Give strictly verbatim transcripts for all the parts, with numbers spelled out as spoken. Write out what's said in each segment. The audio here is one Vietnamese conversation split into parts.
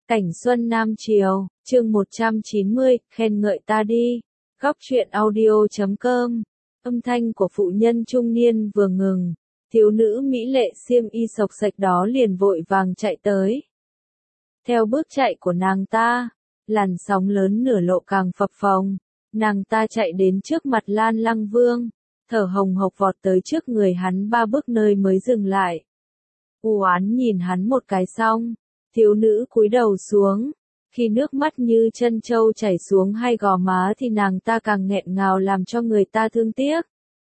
Cảnh Xuân Nam Triều, chương một trăm chín mươi, khen ngợi ta đi. Góc truyện audio chấm com. Âm thanh của phụ nhân trung niên vừa ngừng, thiếu nữ mỹ lệ xiêm y xộc xệch đó liền vội vàng chạy tới. Theo bước chạy của nàng ta, làn sóng lớn nửa lộ càng phập phồng, nàng ta chạy đến trước mặt Lan Lăng Vương, thở hồng hộc vọt tới trước người hắn ba bước nơi mới dừng lại. U oán nhìn hắn một cái xong, thiếu nữ cúi đầu xuống, khi nước mắt như chân trâu chảy xuống hai gò má thì nàng ta càng nghẹn ngào làm cho người ta thương tiếc.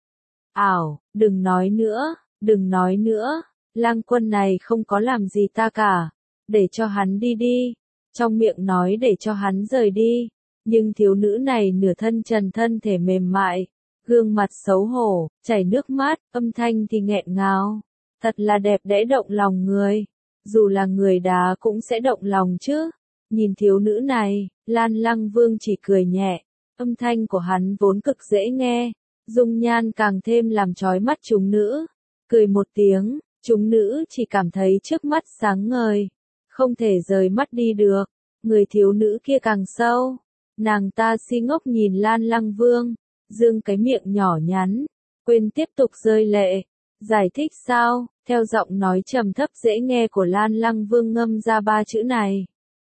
Ảo, đừng nói nữa, đừng nói nữa, lang quân này không có làm gì ta cả, để cho hắn đi đi, trong miệng nói để cho hắn rời đi, nhưng thiếu nữ này nửa thân trần thân thể mềm mại, gương mặt xấu hổ, chảy nước mắt, âm thanh thì nghẹn ngào, thật là đẹp đẽ động lòng người. Dù là người đá cũng sẽ động lòng chứ. Nhìn thiếu nữ này, Lan Lăng Vương chỉ cười nhẹ, âm thanh của hắn vốn cực dễ nghe, dung nhan càng thêm làm chói mắt chúng nữ. Cười một tiếng, chúng nữ chỉ cảm thấy trước mắt sáng ngời, không thể rời mắt đi được. Người thiếu nữ kia càng sâu, nàng ta si ngốc nhìn Lan Lăng Vương, dương cái miệng nhỏ nhắn, quên tiếp tục rơi lệ. Giải thích sao? Theo giọng nói trầm thấp dễ nghe của Lan Lăng Vương ngâm ra ba chữ này.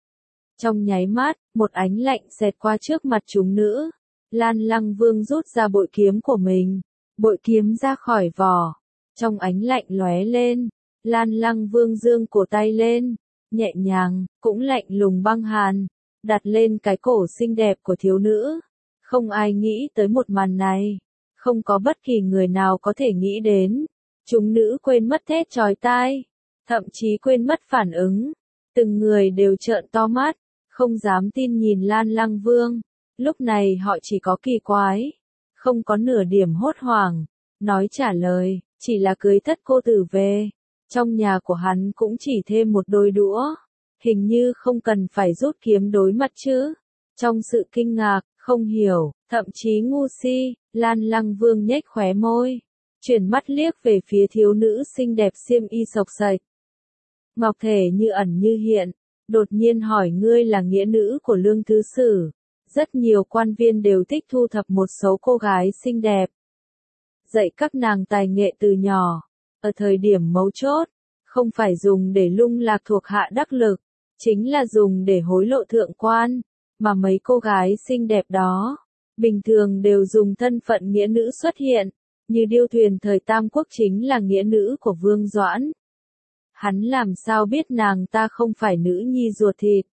Trong nháy mắt, một ánh lạnh xẹt qua trước mặt chúng nữ. Lan Lăng Vương rút ra bội kiếm của mình, bội kiếm ra khỏi vỏ. Trong ánh lạnh lóe lên, Lan Lăng Vương giương cổ tay lên, nhẹ nhàng, cũng lạnh lùng băng hàn, đặt lên cái cổ xinh đẹp của thiếu nữ. Không ai nghĩ tới một màn này, không có bất kỳ người nào có thể nghĩ đến. Chúng nữ quên mất thét chói tai, thậm chí quên mất phản ứng. Từng người đều trợn to mắt, không dám tin nhìn Lan Lăng Vương. Lúc này họ chỉ có kỳ quái, không có nửa điểm hốt hoảng. Nói trả lời, chỉ là cưới thất cô tử về. Trong nhà của hắn cũng chỉ thêm một đôi đũa. Hình như không cần phải rút kiếm đối mặt chứ. Trong sự kinh ngạc, không hiểu, thậm chí ngu si, Lan Lăng Vương nhếch khóe môi, chuyển mắt liếc về phía thiếu nữ xinh đẹp xiêm y xộc xệch. Ngọc thể như ẩn như hiện, đột nhiên hỏi ngươi là nghĩa nữ của Lương Thứ Sử. Rất nhiều quan viên đều thích thu thập một số cô gái xinh đẹp, dạy các nàng tài nghệ từ nhỏ, ở thời điểm mấu chốt, không phải dùng để lung lạc thuộc hạ đắc lực, chính là dùng để hối lộ thượng quan, mà mấy cô gái xinh đẹp đó, bình thường đều dùng thân phận nghĩa nữ xuất hiện. Như Điêu Thuyền thời Tam Quốc chính là nghĩa nữ của Vương Doãn. Hắn làm sao biết nàng ta không phải nữ nhi ruột thịt?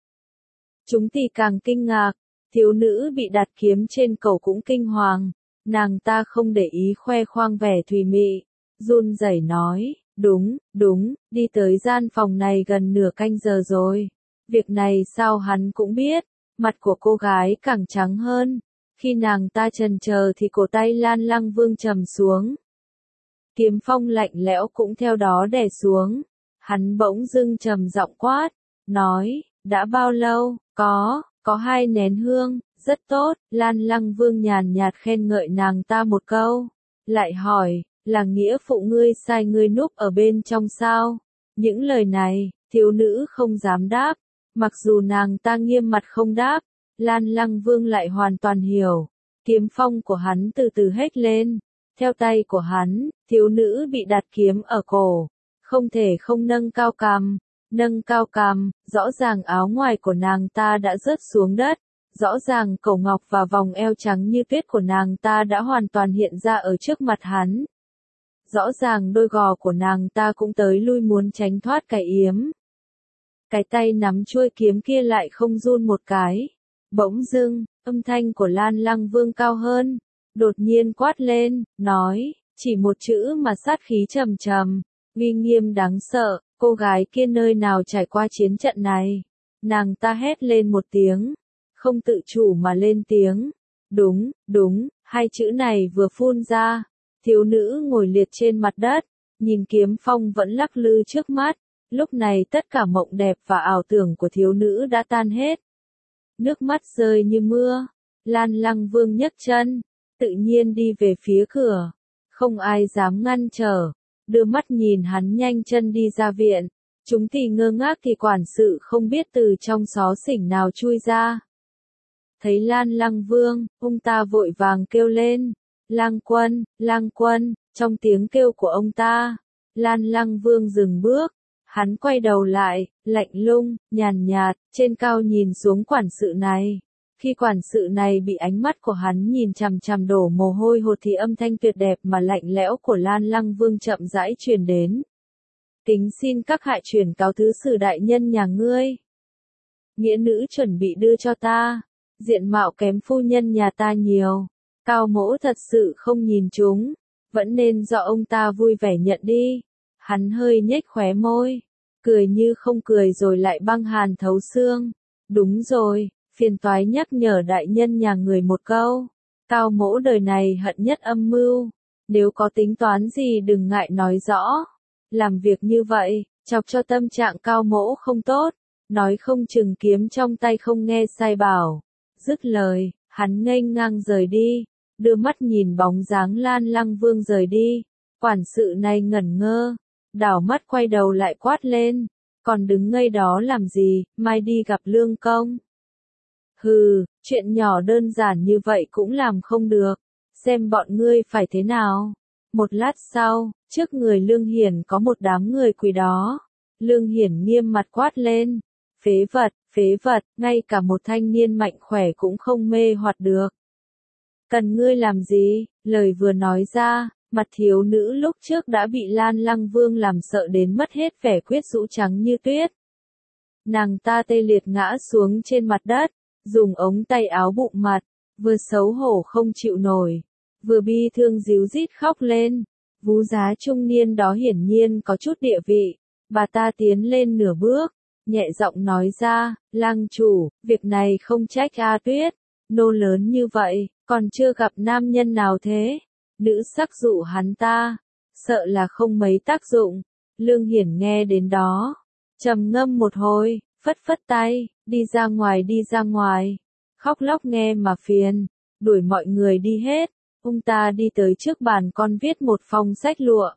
Chúng thì càng kinh ngạc, thiếu nữ bị đặt kiếm trên cổ cũng kinh hoàng, nàng ta không để ý khoe khoang vẻ thùy mị, run rẩy nói, đúng, đúng, đi tới gian phòng này gần nửa canh giờ rồi. Việc này sao hắn cũng biết, mặt của cô gái càng trắng hơn. Khi nàng ta chần chờ thì cổ tay Lan Lăng Vương trầm xuống. Kiếm phong lạnh lẽo cũng theo đó đè xuống. Hắn bỗng dưng trầm giọng quát, nói, đã bao lâu, có, có hai nén hương, rất tốt. Lan Lăng Vương nhàn nhạt khen ngợi nàng ta một câu, lại hỏi, là nghĩa phụ ngươi sai ngươi núp ở bên trong sao? Những lời này, thiếu nữ không dám đáp, mặc dù nàng ta nghiêm mặt không đáp. Lan Lăng Vương lại hoàn toàn hiểu, kiếm phong của hắn từ từ hét lên, theo tay của hắn, thiếu nữ bị đặt kiếm ở cổ, không thể không nâng cao cằm, nâng cao cằm, rõ ràng áo ngoài của nàng ta đã rớt xuống đất, rõ ràng cổ ngọc và vòng eo trắng như tuyết của nàng ta đã hoàn toàn hiện ra ở trước mặt hắn. Rõ ràng đôi gò của nàng ta cũng tới lui muốn tránh thoát cái yếm. Cái tay nắm chuôi kiếm kia lại không run một cái. Bỗng dưng, âm thanh của Lan Lăng Vương cao hơn, đột nhiên quát lên, nói, chỉ một chữ mà sát khí trầm trầm, uy nghiêm đáng sợ. Cô gái kia nơi nào trải qua chiến trận này? Nàng ta hét lên một tiếng, không tự chủ mà lên tiếng. Đúng, đúng, hai chữ này vừa phun ra, thiếu nữ ngồi liệt trên mặt đất, nhìn kiếm phong vẫn lắc lư trước mắt. Lúc này tất cả mộng đẹp và ảo tưởng của thiếu nữ đã tan hết. Nước mắt rơi như mưa, Lan Lăng Vương nhấc chân, tự nhiên đi về phía cửa, không ai dám ngăn trở, đưa mắt nhìn hắn nhanh chân đi ra viện, Chúng thì ngơ ngác thì quản sự không biết từ trong xó xỉnh nào chui ra. Thấy Lan Lăng Vương, ông ta vội vàng kêu lên, Lang Quân, Lang Quân, trong tiếng kêu của ông ta, Lan Lăng Vương dừng bước, hắn quay đầu lại, lạnh lùng, nhàn nhạt, trên cao nhìn xuống quản sự này. Khi quản sự này bị ánh mắt của hắn nhìn chằm chằm đổ mồ hôi hột thì âm thanh tuyệt đẹp mà lạnh lẽo của Lan Lăng Vương chậm rãi truyền đến. Kính xin các hạ chuyển cáo thứ sử đại nhân nhà ngươi. Nghĩa nữ chuẩn bị đưa cho ta, diện mạo kém phu nhân nhà ta nhiều, Cao Mỗ thật sự không nhìn chúng, vẫn nên do ông ta vui vẻ nhận đi. Hắn hơi nhếch khóe môi, cười như không cười rồi lại băng hàn thấu xương. Đúng rồi, phiền toái nhắc nhở đại nhân nhà người một câu. Cao Mỗ đời này hận nhất âm mưu, nếu có tính toán gì đừng ngại nói rõ. Làm việc như vậy, chọc cho tâm trạng Cao Mỗ không tốt, nói không chừng kiếm trong tay không nghe sai bảo. Dứt lời, hắn nghênh ngang rời đi, đưa mắt nhìn bóng dáng Lan Lăng Vương rời đi. Quản sự này ngẩn ngơ, đảo mắt quay đầu lại quát lên, còn đứng ngây đó làm gì, mai đi gặp lương công. Hừ, chuyện nhỏ đơn giản như vậy cũng làm không được, xem bọn ngươi phải thế nào. Một lát sau, trước người Lương Hiển có một đám người quỳ đó. Lương Hiển nghiêm mặt quát lên, phế vật, phế vật, ngay cả một thanh niên mạnh khỏe cũng không mê hoặc được. Cần ngươi làm gì? Lời vừa nói ra, mặt thiếu nữ lúc trước đã bị Lan Lăng Vương làm sợ đến mất hết vẻ quyết rũ trắng như tuyết. Nàng ta tê liệt ngã xuống trên mặt đất, dùng ống tay áo bụng mặt, vừa xấu hổ không chịu nổi, vừa bi thương ríu rít khóc lên. Vú giá trung niên đó hiển nhiên có chút địa vị, bà ta tiến lên nửa bước, nhẹ giọng nói ra, Lang chủ, việc này không trách A Tuyết, nô lớn như vậy, còn chưa gặp nam nhân nào thế. Nữ sắc dụ hắn ta, sợ là không mấy tác dụng. Lương Hiển nghe đến đó, trầm ngâm một hồi, phất phất tay, đi ra ngoài đi ra ngoài, khóc lóc nghe mà phiền, đuổi mọi người đi hết. Ông ta đi tới trước bàn con viết một phong sách lụa.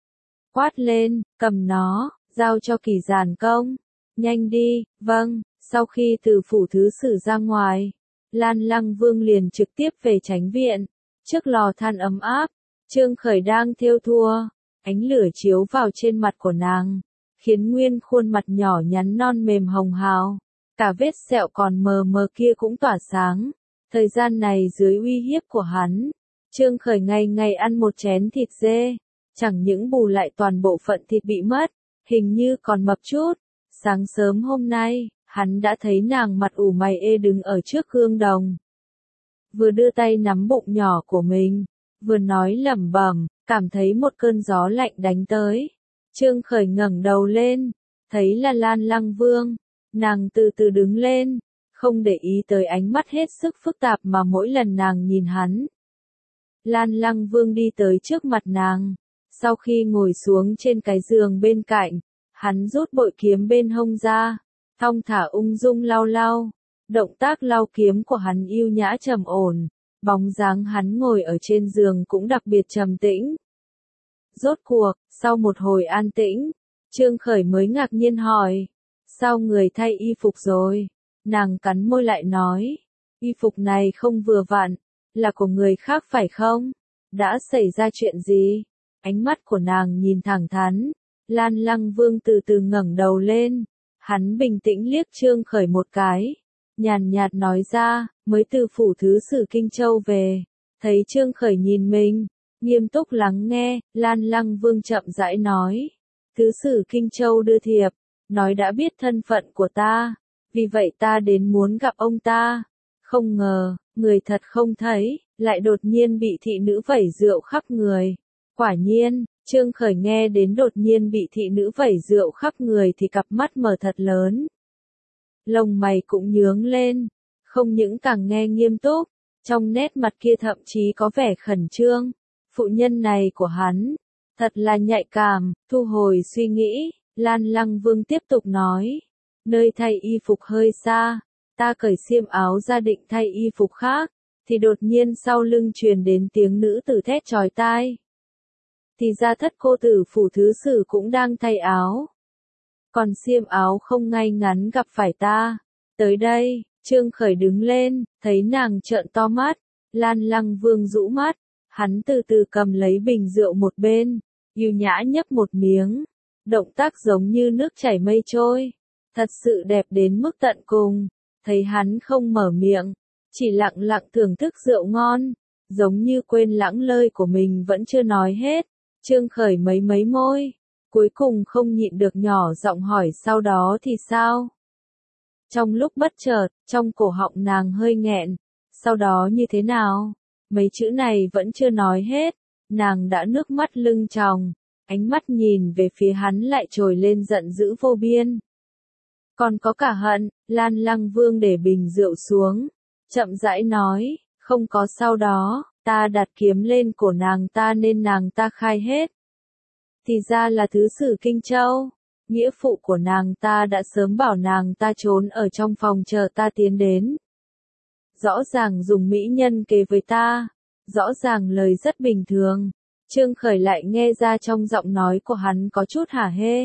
Quát lên, cầm nó, giao cho Kỳ Giản Công. Nhanh đi, vâng. Sau khi từ phủ thứ sử ra ngoài, Lan Lăng Vương liền trực tiếp về chánh viện. Trước lò than ấm áp, Trương Khởi đang thêu thùa, ánh lửa chiếu vào trên mặt của nàng, khiến nguyên khuôn mặt nhỏ nhắn non mềm hồng hào, cả vết sẹo còn mờ mờ kia cũng tỏa sáng. Thời gian này dưới uy hiếp của hắn, Trương Khởi ngày ngày ăn một chén thịt dê, chẳng những bù lại toàn bộ phận thịt bị mất, hình như còn mập chút. Sáng sớm hôm nay, hắn đã thấy nàng mặt ủ mày ê đứng ở trước gương đồng. Vừa đưa tay nắm bụng nhỏ của mình, vừa nói lẩm bẩm, cảm thấy một cơn gió lạnh đánh tới. Trương Khởi ngẩng đầu lên, thấy là Lan Lăng Vương, nàng từ từ đứng lên, không để ý tới ánh mắt hết sức phức tạp mà mỗi lần nàng nhìn hắn. Lan Lăng Vương đi tới trước mặt nàng, sau khi ngồi xuống trên cái giường bên cạnh, hắn rút bội kiếm bên hông ra, thong thả ung dung lau lau. Động tác lau kiếm của hắn yêu nhã trầm ổn, bóng dáng hắn ngồi ở trên giường cũng đặc biệt trầm tĩnh. Rốt cuộc, sau một hồi an tĩnh, Trương Khởi mới ngạc nhiên hỏi, sao người thay y phục rồi? Nàng cắn môi lại nói, y phục này không vừa vặn, là của người khác phải không? Đã xảy ra chuyện gì? Ánh mắt của nàng nhìn thẳng thắn. Lan Lăng Vương từ từ ngẩng đầu lên, hắn bình tĩnh liếc Trương Khởi một cái, nhàn nhạt nói ra, mới từ phủ thứ sử Kinh Châu về. Thấy Trương Khởi nhìn mình, nghiêm túc lắng nghe, Lan Lăng Vương chậm rãi nói, thứ sử Kinh Châu đưa thiệp, nói đã biết thân phận của ta, vì vậy ta đến muốn gặp ông ta. Không ngờ, người thật không thấy, lại đột nhiên bị thị nữ vẩy rượu khắp người. Quả nhiên, Trương Khởi nghe đến đột nhiên bị thị nữ vẩy rượu khắp người thì cặp mắt mở thật lớn. Lông mày cũng nhướng lên, không những càng nghe nghiêm túc, trong nét mặt kia thậm chí có vẻ khẩn trương. Phụ nhân này của hắn, thật là nhạy cảm. Thu hồi suy nghĩ, Lan Lăng Vương tiếp tục nói, nơi thay y phục hơi xa, ta cởi xiêm áo ra định thay y phục khác, thì đột nhiên sau lưng truyền đến tiếng nữ tử thét chói tai. Thì ra thất cô tử phủ thứ sử cũng đang thay áo. còn xiêm áo không ngay ngắn gặp phải ta. Tới đây, Trương Khởi đứng lên, thấy nàng trợn to mắt, Lan Lăng Vương rũ mắt, hắn từ từ cầm lấy bình rượu một bên, yêu nhã nhấp một miếng, động tác giống như nước chảy mây trôi, thật sự đẹp đến mức tận cùng, thấy hắn không mở miệng, chỉ lặng lặng thưởng thức rượu ngon, giống như quên lãng lời của mình vẫn chưa nói hết, Trương Khởi mấy mấy môi, cuối cùng không nhịn được nhỏ giọng hỏi sau đó thì sao? Trong lúc bất chợt, trong cổ họng nàng hơi nghẹn, sau đó như thế nào? Mấy chữ này vẫn chưa nói hết, nàng đã nước mắt lưng tròng, ánh mắt nhìn về phía hắn lại trồi lên giận dữ vô biên. Còn có cả hận, Lan Lăng Vương để bình rượu xuống, chậm rãi nói, không có sau đó, ta đặt kiếm lên cổ nàng ta nên nàng ta khai hết. Thì ra là thứ sử Kinh Châu, nghĩa phụ của nàng ta đã sớm bảo nàng ta trốn ở trong phòng chờ ta tiến đến. Rõ ràng dùng mỹ nhân kế với ta, rõ ràng lời rất bình thường, Trương Khởi lại nghe ra trong giọng nói của hắn có chút hả hê.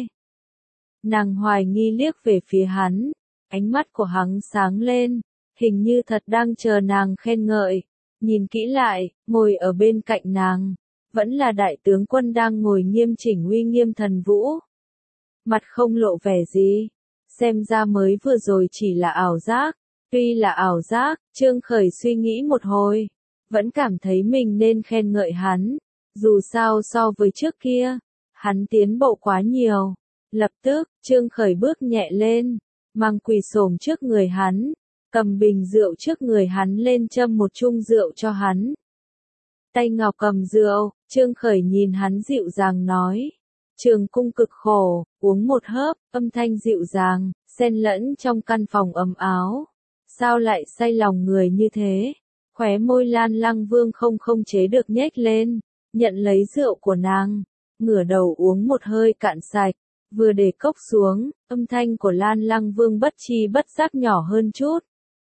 Nàng hoài nghi liếc về phía hắn, ánh mắt của hắn sáng lên, hình như thật đang chờ nàng khen ngợi, nhìn kỹ lại, ngồi ở bên cạnh nàng, vẫn là đại tướng quân đang ngồi nghiêm chỉnh uy nghiêm thần vũ. Mặt không lộ vẻ gì, xem ra mới vừa rồi chỉ là ảo giác, tuy là ảo giác, Trương Khởi suy nghĩ một hồi, vẫn cảm thấy mình nên khen ngợi hắn, dù sao so với trước kia, hắn tiến bộ quá nhiều. Lập tức, Trương Khởi bước nhẹ lên, mang quỳ xổm trước người hắn, cầm bình rượu trước người hắn lên châm một chung rượu cho hắn. Tay ngọc cầm rượu, Trương Khởi nhìn hắn dịu dàng nói, Trường cung cực khổ, uống một hớp, âm thanh dịu dàng, xen lẫn trong căn phòng ấm áo. Sao lại say lòng người như thế? Khóe môi Lan Lăng Vương không không chế được nhếch lên, nhận lấy rượu của nàng, ngửa đầu uống một hơi cạn sạch, vừa để cốc xuống, âm thanh của Lan Lăng Vương bất chi bất giác nhỏ hơn chút.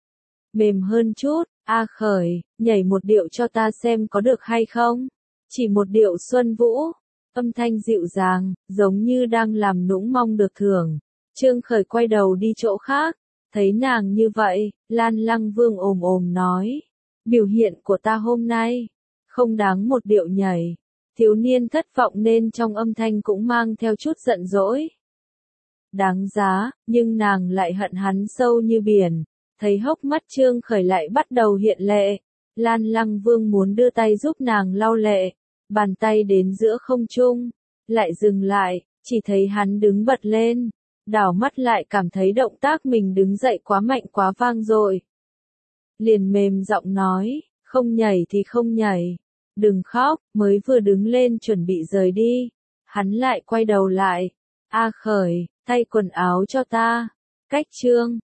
Mềm hơn chút, A Khởi, nhảy một điệu cho ta xem có được hay không? Chỉ một điệu Xuân Vũ. Âm thanh dịu dàng, giống như đang làm nũng mong được thưởng. Trương Khởi quay đầu đi chỗ khác, thấy nàng như vậy, Lan Lăng Vương ồm ồm nói, biểu hiện của ta hôm nay, không đáng một điệu nhảy. Thiếu niên thất vọng nên trong âm thanh cũng mang theo chút giận dỗi. Đáng giá, nhưng nàng lại hận hắn sâu như biển, thấy hốc mắt Trương Khởi lại bắt đầu hiện lệ. Lan Lăng Vương muốn đưa tay giúp nàng lau lệ. Bàn tay đến giữa không trung, lại dừng lại, chỉ thấy hắn đứng bật lên, đảo mắt lại cảm thấy động tác mình đứng dậy quá mạnh quá vang dội. Liền mềm giọng nói, không nhảy thì không nhảy, đừng khóc, mới vừa đứng lên chuẩn bị rời đi, hắn lại quay đầu lại, A Khởi, thay quần áo cho ta, cách Trương